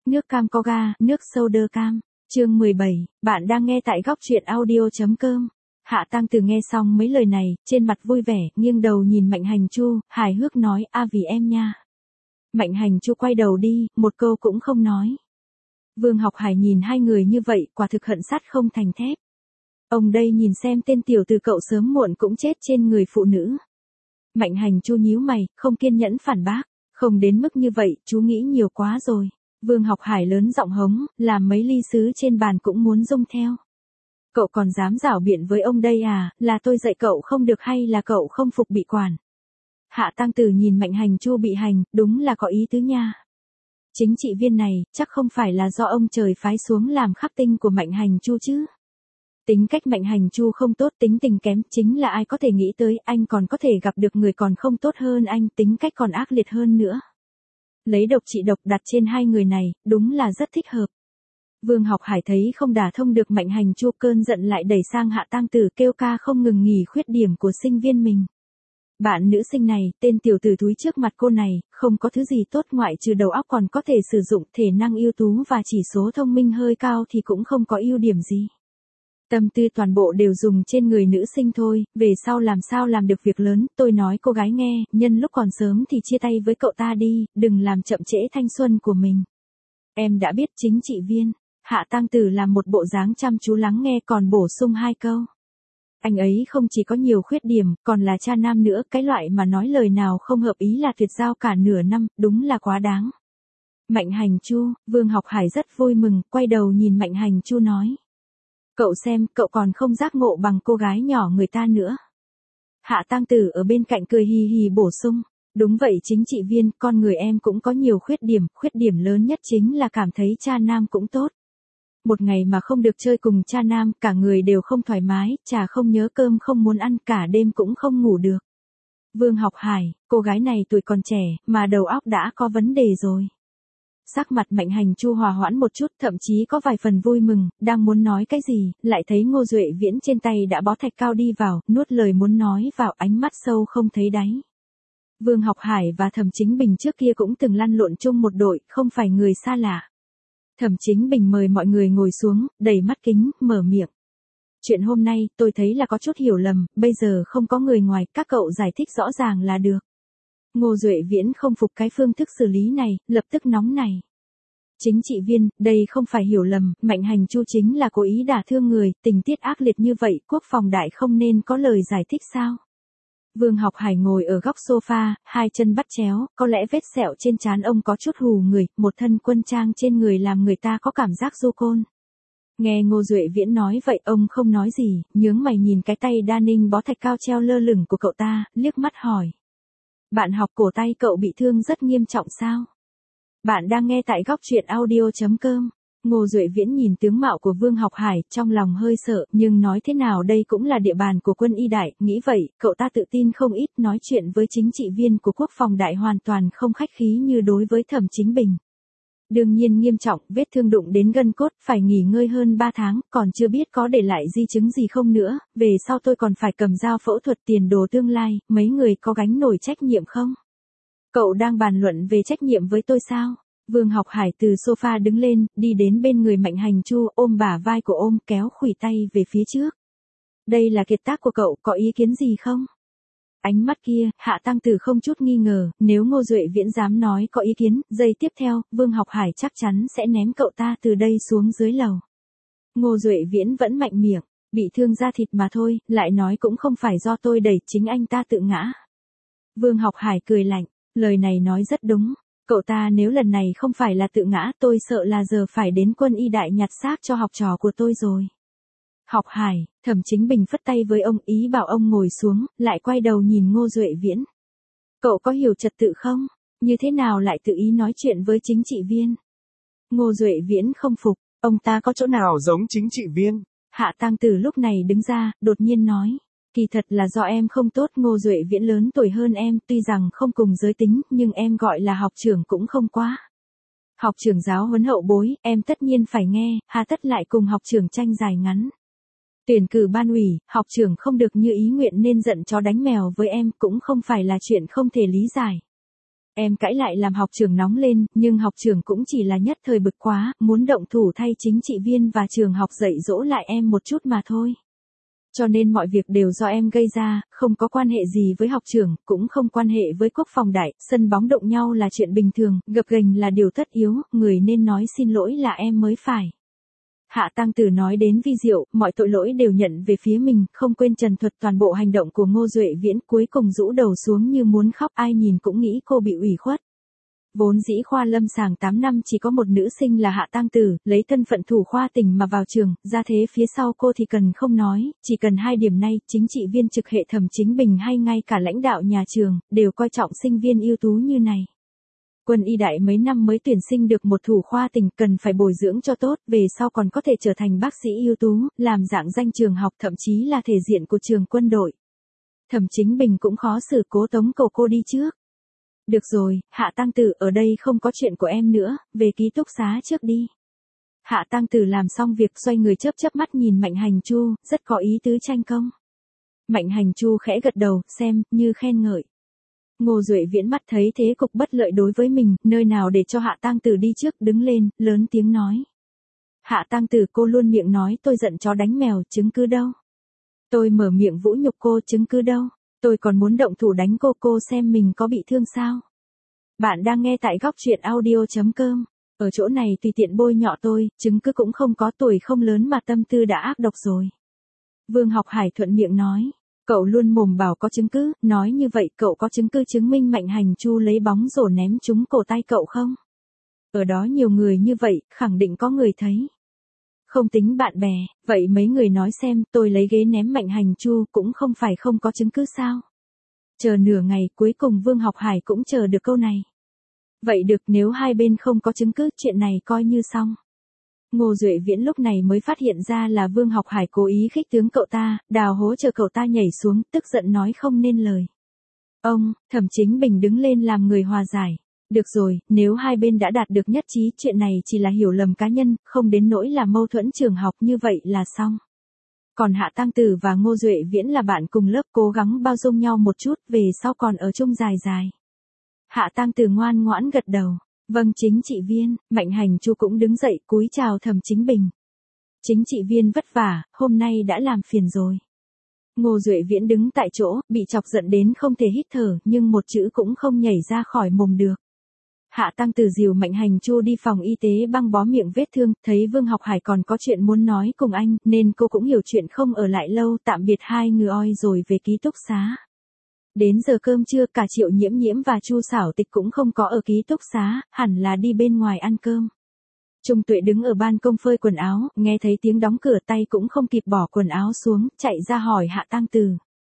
Nước cam có ga, nước soda cam. Chương 17, bạn đang nghe tại góc truyện audio.com. Hạ Tăng Từ nghe xong mấy lời này, trên mặt vui vẻ, nghiêng đầu nhìn Mạnh Hành Chu, hài hước nói, vì em nha. Mạnh Hành Chu quay đầu đi, một câu cũng không nói. Vương Học Hải nhìn hai người như vậy, quả thực hận sắt không thành thép. Ông đây nhìn xem tên tiểu tử cậu sớm muộn cũng chết trên người phụ nữ. Mạnh Hành Chu nhíu mày, không kiên nhẫn phản bác, không đến mức như vậy, chú nghĩ nhiều quá rồi. Vương Học Hải lớn giọng hống, làm mấy ly sứ trên bàn cũng muốn rung theo. Cậu còn dám giảo biện với ông đây à, là tôi dạy cậu không được hay là cậu không phục bị quản? Hạ Tăng Tử nhìn Mạnh Hành Chu bị hành, đúng là có ý tứ nha. Chính trị viên này, chắc không phải là do ông trời phái xuống làm khắc tinh của Mạnh Hành Chu chứ. Tính cách Mạnh Hành Chu không tốt, tính tình kém, chính là ai có thể nghĩ tới, anh còn có thể gặp được người còn không tốt hơn anh, tính cách còn ác liệt hơn nữa. Lấy độc trị độc đặt trên hai người này, đúng là rất thích hợp. Vương Học Hải thấy không đả thông được Mạnh Hành Chu, cơn giận lại đẩy sang Hạ Tăng Tử, kêu ca không ngừng nghỉ khuyết điểm của sinh viên mình. Bạn nữ sinh này, tên tiểu tử thúi trước mặt cô này, không có thứ gì tốt ngoại trừ đầu óc còn có thể sử dụng, thể năng ưu tú và chỉ số thông minh hơi cao thì cũng không có ưu điểm gì. Tâm tư toàn bộ đều dùng trên người nữ sinh thôi, về sau làm sao làm được việc lớn, tôi nói cô gái nghe, nhân lúc còn sớm thì chia tay với cậu ta đi, đừng làm chậm trễ thanh xuân của mình. Em đã biết chính trị viên. Hạ Tăng Tử làm một bộ dáng chăm chú lắng nghe còn bổ sung hai câu. Anh ấy không chỉ có nhiều khuyết điểm, còn là cha nam nữa, cái loại mà nói lời nào không hợp ý là tuyệt giao cả nửa năm, đúng là quá đáng. Mạnh Hành Chu, Vương Học Hải rất vui mừng, quay đầu nhìn Mạnh Hành Chu nói. Cậu xem, cậu còn không giác ngộ bằng cô gái nhỏ người ta nữa. Hạ Tăng Tử ở bên cạnh cười hì hì bổ sung. Đúng vậy chính trị viên, con người em cũng có nhiều khuyết điểm lớn nhất chính là cảm thấy cha nam cũng tốt. Một ngày mà không được chơi cùng cha nam, cả người đều không thoải mái, trà không nhớ cơm không muốn ăn, cả đêm cũng không ngủ được. Vương Học Hải, cô gái này tuổi còn trẻ, mà đầu óc đã có vấn đề rồi. Sắc mặt Mạnh Hành Chu hòa hoãn một chút, thậm chí có vài phần vui mừng, đang muốn nói cái gì, lại thấy Ngô Duệ Viễn trên tay đã bó thạch cao đi vào, nuốt lời muốn nói vào, ánh mắt sâu không thấy đáy. Vương Học Hải và Thẩm Chính Bình trước kia cũng từng lăn lộn chung một đội, không phải người xa lạ. Thẩm Chính Bình mời mọi người ngồi xuống, đầy mắt kính, mở miệng. Chuyện hôm nay, tôi thấy là có chút hiểu lầm, bây giờ không có người ngoài, các cậu giải thích rõ ràng là được. Ngô Duệ Viễn không phục cái phương thức xử lý này, lập tức nóng này. Chính trị viên, đây không phải hiểu lầm, Mạnh Hành Chu chính là cố ý đả thương người, tình tiết ác liệt như vậy, quốc phòng đại không nên có lời giải thích sao? Vương Học Hải ngồi ở góc sofa, hai chân bắt chéo, có lẽ vết sẹo trên trán ông có chút hù người, một thân quân trang trên người làm người ta có cảm giác du côn. Nghe Ngô Duệ Viễn nói vậy ông không nói gì, nhướng mày nhìn cái tay đa ninh bó thạch cao treo lơ lửng của cậu ta, liếc mắt hỏi. Bạn học cổ tay cậu bị thương rất nghiêm trọng sao? Bạn đang nghe tại góc truyện audio.com. Ngô Duệ Viễn nhìn tướng mạo của Vương Học Hải, trong lòng hơi sợ, nhưng nói thế nào đây cũng là địa bàn của quân y đại, nghĩ vậy, cậu ta tự tin không ít, nói chuyện với chính trị viên của quốc phòng đại hoàn toàn không khách khí như đối với Thẩm Chính Bình. Đương nhiên nghiêm trọng, vết thương đụng đến gân cốt, phải nghỉ ngơi hơn 3 tháng, còn chưa biết có để lại di chứng gì không nữa, về sau tôi còn phải cầm dao phẫu thuật tiền đồ tương lai, mấy người có gánh nổi trách nhiệm không? Cậu đang bàn luận về trách nhiệm với tôi sao? Vương Học Hải từ sofa đứng lên, đi đến bên người Mạnh Hành Chu, ôm bả vai của ôm, kéo khuỷu tay về phía trước. Đây là kiệt tác của cậu, có ý kiến gì không? Ánh mắt kia, Hạ Tăng Tử không chút nghi ngờ, nếu Ngô Duệ Viễn dám nói có ý kiến, giây tiếp theo, Vương Học Hải chắc chắn sẽ ném cậu ta từ đây xuống dưới lầu. Ngô Duệ Viễn vẫn mạnh miệng, bị thương da thịt mà thôi, lại nói cũng không phải do tôi đẩy, chính anh ta tự ngã. Vương Học Hải cười lạnh, lời này nói rất đúng. Cậu ta nếu lần này không phải là tự ngã, tôi sợ là giờ phải đến quân y đại nhặt xác cho học trò của tôi rồi. Học Hải, Thẩm Chính Bình phất tay với ông, ý bảo ông ngồi xuống, lại quay đầu nhìn Ngô Duệ Viễn. Cậu có hiểu trật tự không? Như thế nào lại tự ý nói chuyện với chính trị viên? Ngô Duệ Viễn không phục, ông ta có chỗ nào giống chính trị viên? Hạ Tăng Tử lúc này đứng ra, đột nhiên nói. Kỳ thật là do em không tốt, Ngô Duệ Viễn lớn tuổi hơn em, tuy rằng không cùng giới tính, nhưng em gọi là học trưởng cũng không quá. Học trưởng giáo huấn hậu bối, em tất nhiên phải nghe, hà tất lại cùng học trưởng tranh dài ngắn. Tuyển cử ban ủy, học trưởng không được như ý nguyện nên giận chó đánh mèo với em, cũng không phải là chuyện không thể lý giải. Em cãi lại làm học trưởng nóng lên, nhưng học trưởng cũng chỉ là nhất thời bực quá, muốn động thủ thay chính trị viên và trường học dạy dỗ lại em một chút mà thôi. Cho nên mọi việc đều do em gây ra, không có quan hệ gì với học trưởng, cũng không quan hệ với quốc phòng đại, sân bóng động nhau là chuyện bình thường, gập ghềnh là điều tất yếu, người nên nói xin lỗi là em mới phải. Hạ Tăng Tử nói đến vi diệu, mọi tội lỗi đều nhận về phía mình, không quên trần thuật toàn bộ hành động của Ngô Duệ Viễn, cuối cùng rũ đầu xuống như muốn khóc, ai nhìn cũng nghĩ cô bị ủy khuất. Vốn dĩ khoa lâm sàng 8 năm chỉ có một nữ sinh là Hạ Tăng Tử, lấy thân phận thủ khoa tỉnh mà vào trường, ra thế phía sau cô thì cần không nói, chỉ cần 2 điểm này, chính trị viên trực hệ Thẩm Chính Bình hay ngay cả lãnh đạo nhà trường, đều coi trọng sinh viên ưu tú như này. Quân y đại mấy năm mới tuyển sinh được một thủ khoa tỉnh, cần phải bồi dưỡng cho tốt, về sau còn có thể trở thành bác sĩ ưu tú, làm dạng danh trường học, thậm chí là thể diện của trường quân đội. Thẩm Chính Bình cũng khó xử, cố tống cầu cô đi trước. Được rồi, Hạ Tăng Tử, ở đây không có chuyện của em nữa, về ký túc xá trước đi. Hạ Tăng Tử làm xong việc xoay người chớp chớp mắt nhìn Mạnh Hành Chu, rất có ý tứ tranh công. Mạnh Hành Chu khẽ gật đầu, xem, như khen ngợi. Ngô Duệ Viễn mắt thấy thế cục bất lợi đối với mình, nơi nào để cho Hạ Tăng Tử đi trước, đứng lên, lớn tiếng nói. Hạ Tăng Tử, cô luôn miệng nói tôi giận chó đánh mèo, chứng cứ đâu? Tôi mở miệng vũ nhục cô, chứng cứ đâu? Tôi còn muốn động thủ đánh cô xem mình có bị thương sao? Bạn đang nghe tại góc truyện audio.com. Ở chỗ này tùy tiện bôi nhọ tôi, chứng cứ cũng không có, tuổi không lớn mà tâm tư đã ác độc rồi. Vương Học Hải thuận miệng nói. Cậu luôn mồm bảo có chứng cứ, nói như vậy cậu có chứng cứ chứng minh Mạnh Hành Chu lấy bóng rổ ném trúng cổ tay cậu không? Ở đó nhiều người như vậy, khẳng định có người thấy. Không tính bạn bè, vậy mấy người nói xem, tôi lấy ghế ném Mạnh Hành Chu cũng không phải không có chứng cứ sao? Chờ nửa ngày, cuối cùng Vương Học Hải cũng chờ được câu này. Vậy được, nếu hai bên không có chứng cứ, chuyện này coi như xong. Ngô Duệ Viễn lúc này mới phát hiện ra là Vương Học Hải cố ý khích tướng cậu ta, đào hố chờ cậu ta nhảy xuống, tức giận nói không nên lời. Ông, Thẩm Chính Bình đứng lên làm người hòa giải. Được rồi, nếu hai bên đã đạt được nhất trí, chuyện này chỉ là hiểu lầm cá nhân, không đến nỗi là mâu thuẫn trường học, như vậy là xong. Còn Hạ Tăng Tử và Ngô Duệ Viễn là bạn cùng lớp, cố gắng bao dung nhau một chút, về sau còn ở chung dài dài. Hạ Tăng Tử ngoan ngoãn gật đầu. Vâng chính trị viên. Mạnh Hành Chu cũng đứng dậy cúi chào Thẩm Chính Bình. Chính trị viên vất vả, hôm nay đã làm phiền rồi. Ngô Duệ Viễn đứng tại chỗ, bị chọc giận đến không thể hít thở, nhưng một chữ cũng không nhảy ra khỏi mồm được. Hạ Tăng Tử dìu Mạnh Hành Chu đi phòng y tế băng bó miệng vết thương, thấy Vương Học Hải còn có chuyện muốn nói cùng anh, nên cô cũng hiểu chuyện không ở lại lâu, tạm biệt hai người oi rồi về ký túc xá. Đến giờ cơm trưa, cả Triệu Nhiễm Nhiễm và Chu Xảo Tịch cũng không có ở ký túc xá, hẳn là đi bên ngoài ăn cơm. Trung Tuệ đứng ở ban công phơi quần áo, nghe thấy tiếng đóng cửa, tay cũng không kịp bỏ quần áo xuống, chạy ra hỏi Hạ Tăng Tử.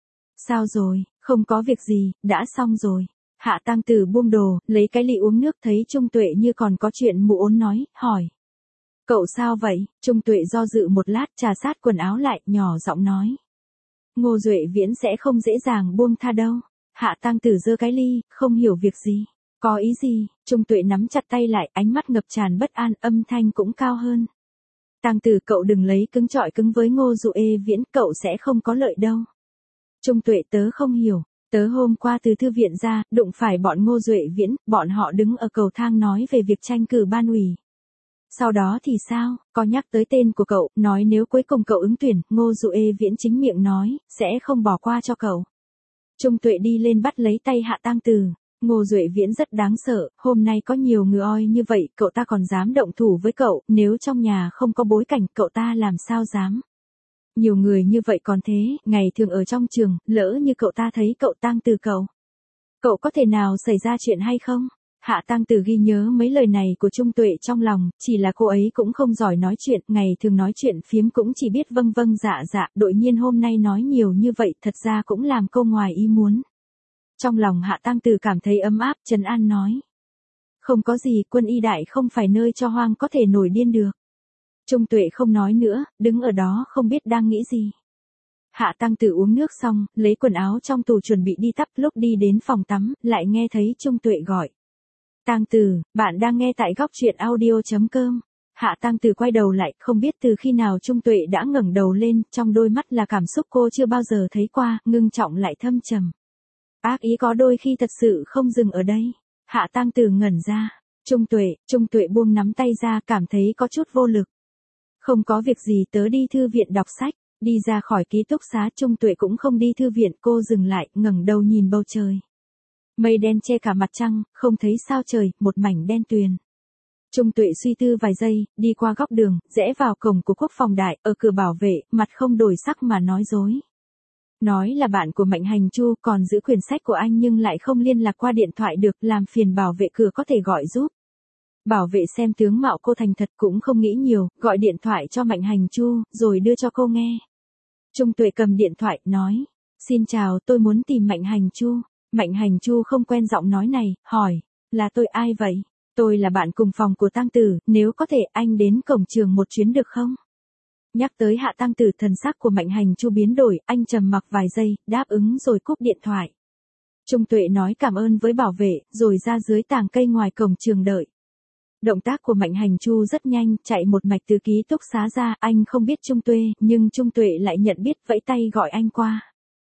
Sao rồi, không có việc gì, đã xong rồi. Hạ Tăng Tử buông đồ, lấy cái ly uống nước, thấy Trung Tuệ như còn có chuyện mụ ốn nói, hỏi. Cậu sao vậy? Trung Tuệ do dự một lát, trà sát quần áo lại, nhỏ giọng nói. Ngô Duệ Viễn sẽ không dễ dàng buông tha đâu. Hạ Tăng Tử giơ cái ly, không hiểu việc gì. Có ý gì? Trung Tuệ nắm chặt tay lại, ánh mắt ngập tràn bất an, âm thanh cũng cao hơn. Tăng Tử, cậu đừng lấy cứng chọi cứng với Ngô Duệ Viễn, cậu sẽ không có lợi đâu. Trung Tuệ, tớ không hiểu. Tớ hôm qua từ thư viện ra, đụng phải bọn Ngô Duệ Viễn, bọn họ đứng ở cầu thang nói về việc tranh cử ban ủy. Sau đó thì sao, có nhắc tới tên của cậu, nói nếu cuối cùng cậu ứng tuyển, Ngô Duệ Viễn chính miệng nói, sẽ không bỏ qua cho cậu. Trung Tuệ đi lên bắt lấy tay Hạ Tăng Tử. Ngô Duệ Viễn rất đáng sợ, hôm nay có nhiều người oi như vậy, cậu ta còn dám động thủ với cậu, nếu trong nhà không có bối cảnh, cậu ta làm sao dám. Nhiều người như vậy còn thế, ngày thường ở trong trường, lỡ như cậu ta thấy cậu Tăng Tử cậu có thể nào xảy ra chuyện hay không? Hạ Tăng Tử ghi nhớ mấy lời này của Trung Tuệ trong lòng, chỉ là cô ấy cũng không giỏi nói chuyện, ngày thường nói chuyện phiếm cũng chỉ biết vâng vâng dạ dạ, đột nhiên hôm nay nói nhiều như vậy, thật ra cũng làm cô ngoài ý muốn. Trong lòng Hạ Tăng Tử cảm thấy ấm áp, trấn an nói. Không có gì, quân y đại không phải nơi cho hoang có thể nổi điên được. Trung Tuệ không nói nữa, đứng ở đó không biết đang nghĩ gì. Hạ Tăng Tử uống nước xong, lấy quần áo trong tủ chuẩn bị đi tắm, lúc đi đến phòng tắm, lại nghe thấy Trung Tuệ gọi. Tăng Tử, bạn đang nghe tại góc truyện audio.com. Hạ Tăng Tử quay đầu lại, không biết từ khi nào Trung Tuệ đã ngẩng đầu lên, trong đôi mắt là cảm xúc cô chưa bao giờ thấy qua, ngưng trọng lại thâm trầm. Ác ý có đôi khi thật sự không dừng ở đây. Hạ Tăng Tử ngẩn ra. Trung Tuệ buông nắm tay ra, cảm thấy có chút vô lực. Không có việc gì, tớ đi thư viện đọc sách. Đi ra khỏi ký túc xá, Trung Tuệ cũng không đi thư viện, cô dừng lại, ngẩng đầu nhìn bầu trời. Mây đen che cả mặt trăng, không thấy sao trời, một mảnh đen tuyền. Trung Tuệ suy tư vài giây, đi qua góc đường, rẽ vào cổng của Quốc phòng đại, ở cửa bảo vệ, mặt không đổi sắc mà nói dối. Nói là bạn của Mạnh Hành Chu, còn giữ quyển sách của anh nhưng lại không liên lạc qua điện thoại được, làm phiền bảo vệ cửa có thể gọi giúp. Bảo vệ xem tướng mạo cô thành thật cũng không nghĩ nhiều, gọi điện thoại cho Mạnh Hành Chu, rồi đưa cho cô nghe. Trung Tuệ cầm điện thoại, nói, xin chào, tôi muốn tìm Mạnh Hành Chu. Mạnh Hành Chu không quen giọng nói này, hỏi, là tôi ai vậy? Tôi là bạn cùng phòng của Tăng Tử, nếu có thể anh đến cổng trường một chuyến được không? Nhắc tới Hạ Tăng Tử, thần sắc của Mạnh Hành Chu biến đổi, anh trầm mặc vài giây, đáp ứng rồi cúp điện thoại. Trung Tuệ nói cảm ơn với bảo vệ, rồi ra dưới tàng cây ngoài cổng trường đợi. Động tác của Mạnh Hành Chu rất nhanh, chạy một mạch từ ký túc xá ra, anh không biết Trung Tuệ, nhưng Trung Tuệ lại nhận biết, vẫy tay gọi anh qua.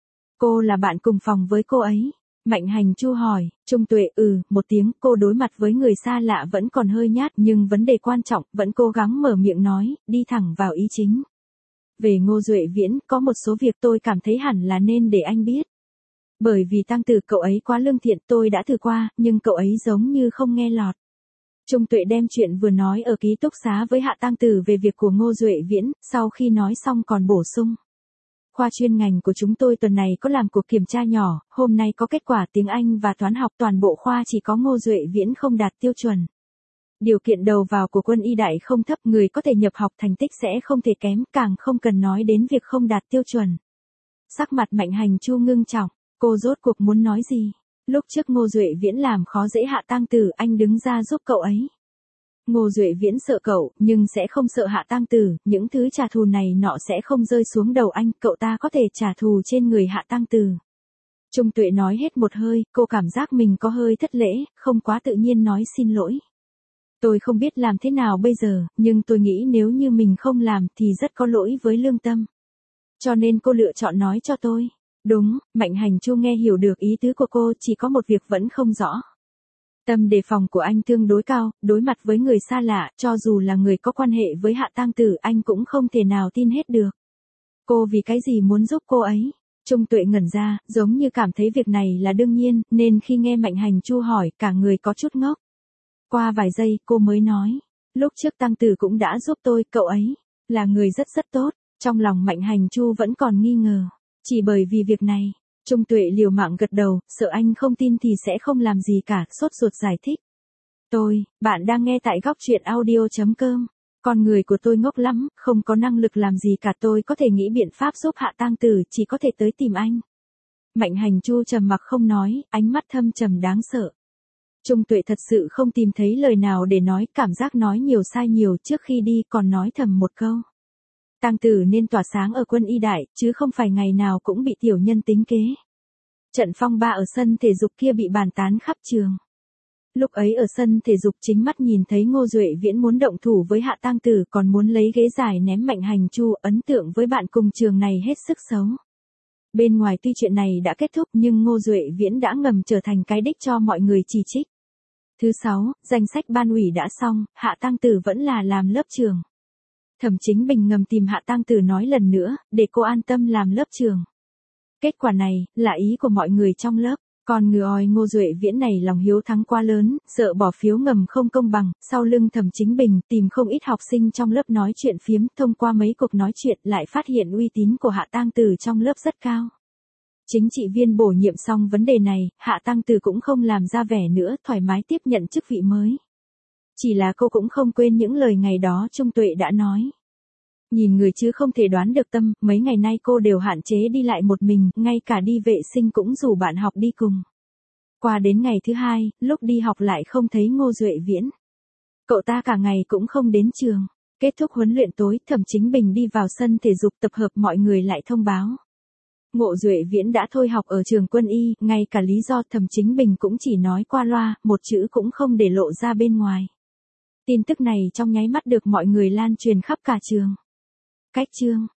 Cô là bạn cùng phòng với cô ấy. Mạnh Hành Chu hỏi, Trung Tuệ một tiếng, cô đối mặt với người xa lạ vẫn còn hơi nhát, nhưng vấn đề quan trọng, vẫn cố gắng mở miệng nói, đi thẳng vào ý chính. Về Ngô Duệ Viễn, có một số việc tôi cảm thấy hẳn là nên để anh biết. Bởi vì Tăng Tử cậu ấy quá lương thiện, tôi đã thử qua, nhưng cậu ấy giống như không nghe lọt. Trung Tuệ đem chuyện vừa nói ở ký túc xá với Hạ Tăng Tử về việc của Ngô Duệ Viễn, sau khi nói xong còn bổ sung. Khoa chuyên ngành của chúng tôi tuần này có làm cuộc kiểm tra nhỏ, hôm nay có kết quả tiếng Anh và toán học, toàn bộ khoa chỉ có Ngô Duệ Viễn không đạt tiêu chuẩn. Điều kiện đầu vào của Quân Y Đại không thấp, người có thể nhập học thành tích sẽ không thể kém, càng không cần nói đến việc không đạt tiêu chuẩn. Sắc mặt Mạnh Hành Chu ngưng trọng, cô rốt cuộc muốn nói gì? Lúc trước Ngô Duệ Viễn làm khó dễ Hạ Tăng Tử, anh đứng ra giúp cậu ấy. Ngô Duệ Viễn sợ cậu, nhưng sẽ không sợ Hạ Tăng Tử, những thứ trả thù này nọ sẽ không rơi xuống đầu anh, cậu ta có thể trả thù trên người Hạ Tăng Tử. Trung Tuệ nói hết một hơi, cô cảm giác mình có hơi thất lễ, không quá tự nhiên nói xin lỗi. Tôi không biết làm thế nào bây giờ, nhưng tôi nghĩ nếu như mình không làm thì rất có lỗi với lương tâm. Cho nên cô lựa chọn nói cho tôi. Đúng, Mạnh Hành Chu nghe hiểu được ý tứ của cô, chỉ có một việc vẫn không rõ. Tâm đề phòng của anh tương đối cao, đối mặt với người xa lạ, cho dù là người có quan hệ với Hạ Tăng Tử, anh cũng không thể nào tin hết được. Cô vì cái gì muốn giúp cô ấy? Trung Tuệ ngẩn ra, giống như cảm thấy việc này là đương nhiên, nên khi nghe Mạnh Hành Chu hỏi, cả người có chút ngốc. Qua vài giây, cô mới nói, lúc trước Tăng Tử cũng đã giúp tôi, cậu ấy là người rất tốt. Trong lòng Mạnh Hành Chu vẫn còn nghi ngờ, chỉ bởi vì việc này. Trung Tuệ liều mạng gật đầu, sợ anh không tin thì sẽ không làm gì cả, sốt ruột giải thích. Bạn đang nghe tại góc truyện audio.com. Con người của tôi ngốc lắm, không có năng lực làm gì cả, tôi có thể nghĩ biện pháp giúp Hạ Tăng Tử, chỉ có thể tới tìm anh. Mạnh Hành Chu trầm mặc không nói, ánh mắt thâm trầm đáng sợ. Trung Tuệ thật sự không tìm thấy lời nào để nói, cảm giác nói nhiều sai nhiều, trước khi đi còn nói thầm một câu. Tăng Tử nên tỏa sáng ở Quân Y Đại, chứ không phải ngày nào cũng bị tiểu nhân tính kế. Trận phong ba ở sân thể dục kia bị bàn tán khắp trường. Lúc ấy ở sân thể dục chính mắt nhìn thấy Ngô Duệ Viễn muốn động thủ với Hạ Tăng Tử, còn muốn lấy ghế dài ném Mạnh Hành Chu, ấn tượng với bạn cùng trường này hết sức xấu. Bên ngoài tuy chuyện này đã kết thúc nhưng Ngô Duệ Viễn đã ngầm trở thành cái đích cho mọi người chỉ trích. Thứ 6, danh sách ban ủy đã xong, Hạ Tăng Tử vẫn là làm lớp trưởng. Thẩm Chính Bình ngầm tìm Hạ Tăng Tử nói lần nữa, để cô an tâm làm lớp trưởng. Kết quả này, là ý của mọi người trong lớp. Còn người Ngô Duệ Viễn này lòng hiếu thắng quá lớn, sợ bỏ phiếu ngầm không công bằng, sau lưng Thẩm Chính Bình tìm không ít học sinh trong lớp nói chuyện phiếm, thông qua mấy cuộc nói chuyện lại phát hiện uy tín của Hạ Tăng Tử trong lớp rất cao. Chính trị viên bổ nhiệm xong vấn đề này, Hạ Tăng Tử cũng không làm ra vẻ nữa, thoải mái tiếp nhận chức vị mới. Chỉ là cô cũng không quên những lời ngày đó Trung Tuệ đã nói. Nhìn người chứ không thể đoán được tâm, mấy ngày nay cô đều hạn chế đi lại một mình, ngay cả đi vệ sinh cũng rủ bạn học đi cùng. Qua đến ngày thứ 2, lúc đi học lại không thấy Ngô Duệ Viễn. Cậu ta cả ngày cũng không đến trường. Kết thúc huấn luyện tối, Thẩm Chính Bình đi vào sân thể dục tập hợp, mọi người lại thông báo. Ngô Duệ Viễn đã thôi học ở trường Quân Y, ngay cả lý do Thẩm Chính Bình cũng chỉ nói qua loa, một chữ cũng không để lộ ra bên ngoài. Tin tức này trong nháy mắt được mọi người lan truyền khắp cả trường. Cách chương